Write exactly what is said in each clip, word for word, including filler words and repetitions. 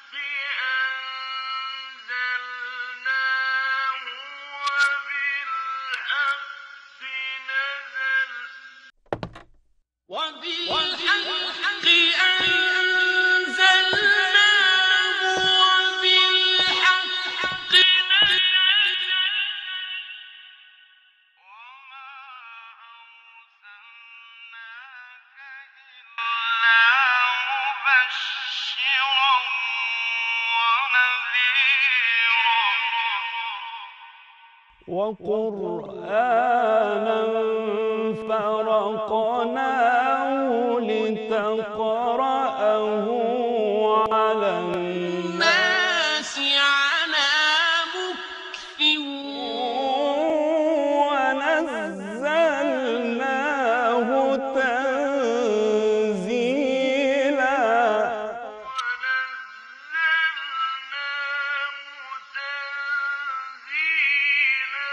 أنزلناه وبالحق نزل وبالحق أنزلناه وبالحق نزل وما أرسلناك إلا مبشرا ونذيرا وقرآنا فرقناه لتقرأه على الناس على مكث ونزلناه تنزيلا ونزلناه تنزيلا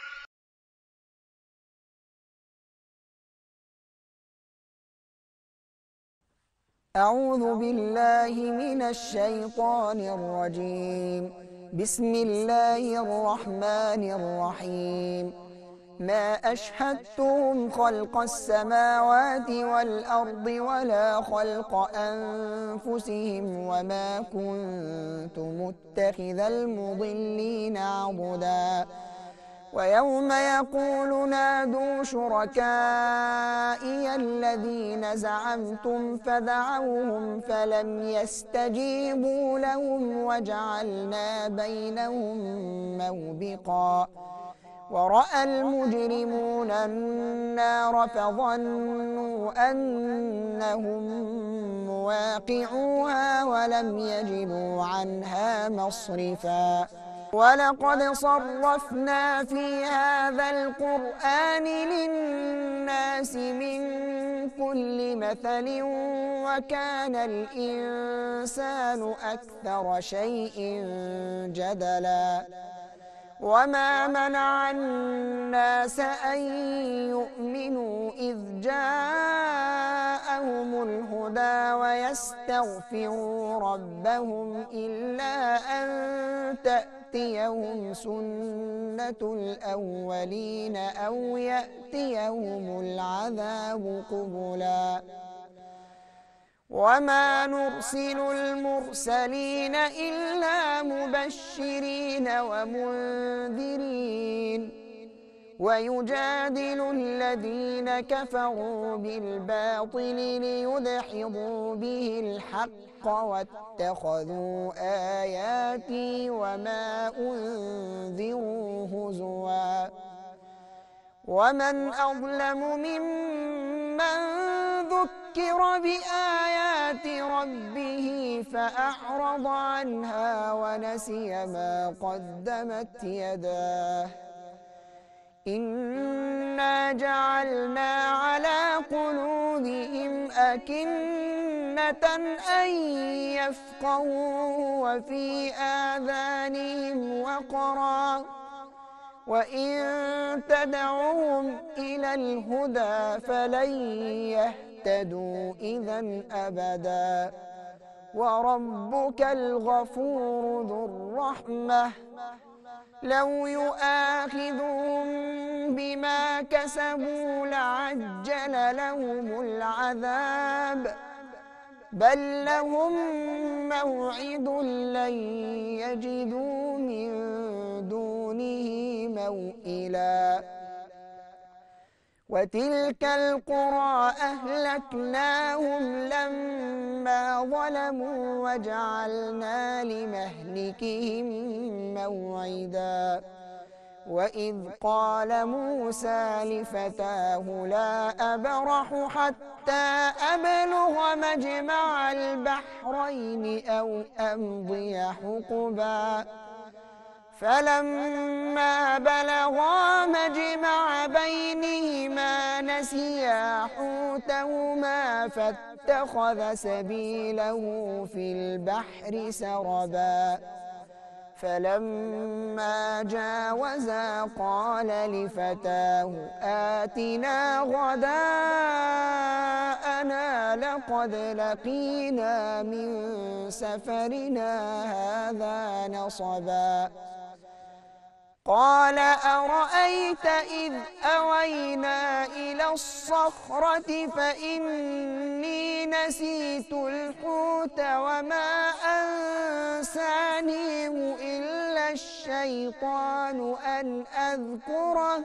أعوذ بالله من الشيطان الرجيم. بسم الله الرحمن الرحيم. ما أشهدتهم خلق السماوات والأرض ولا خلق أنفسهم وما كنت متخذ المضلين عضدا. ويوم يقول نادوا شركائي الذين زعمتم فدعوهم فلم يستجيبوا لهم وجعلنا بينهم موبقا. ورأى المجرمون النار فظنوا أنهم مواقعوها ولم يجدوا عنها مصرفا. ولقد صرفنا في هذا القرآن للناس من كل مثل وكان الإنسان أكثر شيء جدلا. وما منع الناس أن يؤمنوا إذ جاءهم الهدى ويستغفروا ربهم إلا أن تأتيهم سنة الأولين أو يأتيهم العذاب قبلا. وما نرسل المرسلين إلا مبشرين ومنذرين. ويجادل الذين كفروا بالباطل ليدحضوا به الحق واتخذوا آياتي وما أنذروا هزوا. ومن أظلم ممن ذكر بآيات ربه فأعرض عنها ونسي ما قدمت يداه. إنا جعلنا على قلوبهم أكنة أن يفقهوا وفي آذانهم وقرا وإن تدعوهم إلى الهدى فلن يهتدوا إذا أبدا. وربك الغفور ذو الرحمة لو يؤاخذهم بما كسبوا لعجل لهم العذاب بل لهم موعد لن يجدوا من دونه موئلا. وتلك القرى أهلكناهم لما ظلموا وجعلنا لمهلكهم موعدا. وإذ قال موسى لفتاه لا أبرح حتى أبلغ مجمع البحرين أو أمضي حقبا. فلما بلغا مجمع بينهما نسيا حوتهما فاتخذ سبيله في البحر سربا. فلما جاوزا قال لفتاه آتنا غداءنا سبحاننا لقد لقينا من سفرنا هذا نصبا قال أرأيت إذ أوينا إلى الصخرة فإني نسيت الحوت وما أنسانيه إلا الشيطان أن أذكره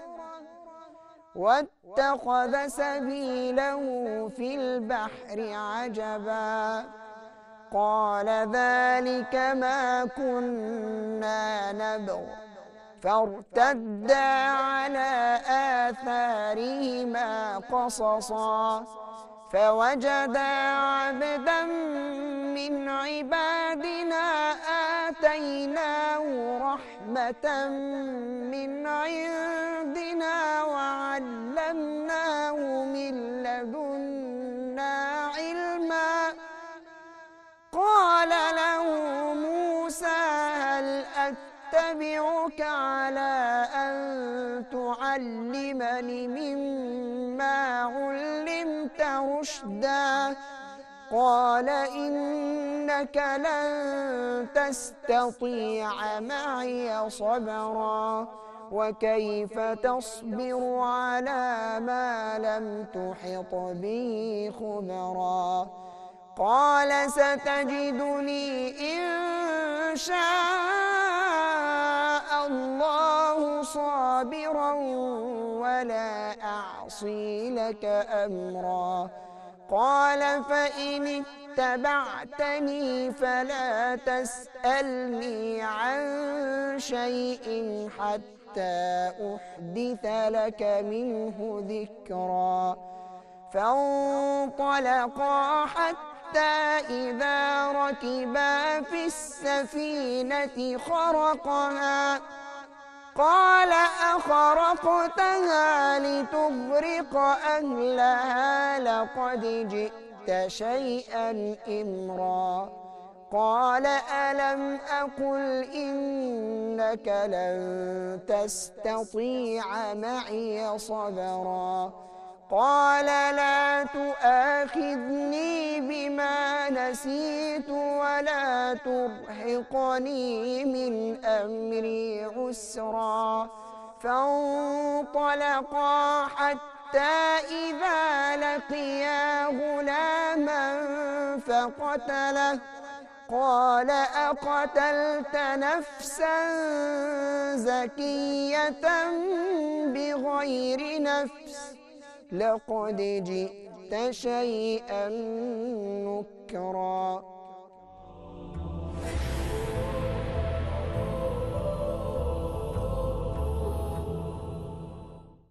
واتخذ سبيله في البحر عجبا قال ذلك ما كنا نبغ فارتدا على آثارهما قصصا فوجدا عبدا من عبادنا آتيناه رحمة من عندنا وعلمناه من لدنا علما قال له موسى هل أتبعك على أن تعلمني مما علمت رشدا قال إنك لن تستطيع معي صبرا وكيف تصبر على ما لم تحط به خبرا قال ستجدني إن شاء الله صابرا ولا أعصي لك أمرا قال فإن اتبعتني فلا تسألني عن شيء حتى أحدث لك منه ذكرا فانطلقا حتى إذا ركبا في السفينة خرقها قال أخرقتها لتغرق أهلها لقد جئت شيئا إمرا قال ألم أقل إنك لن تستطيع معي صبرا قال لا تؤاخذني بما نسيت ولا ترهقني من أمري عسرا فانطلقا حتى إذا لقيا غلاما فقتله قال أقتلت نفسا زكية بغير نفس لقد جئت شيئا نكرا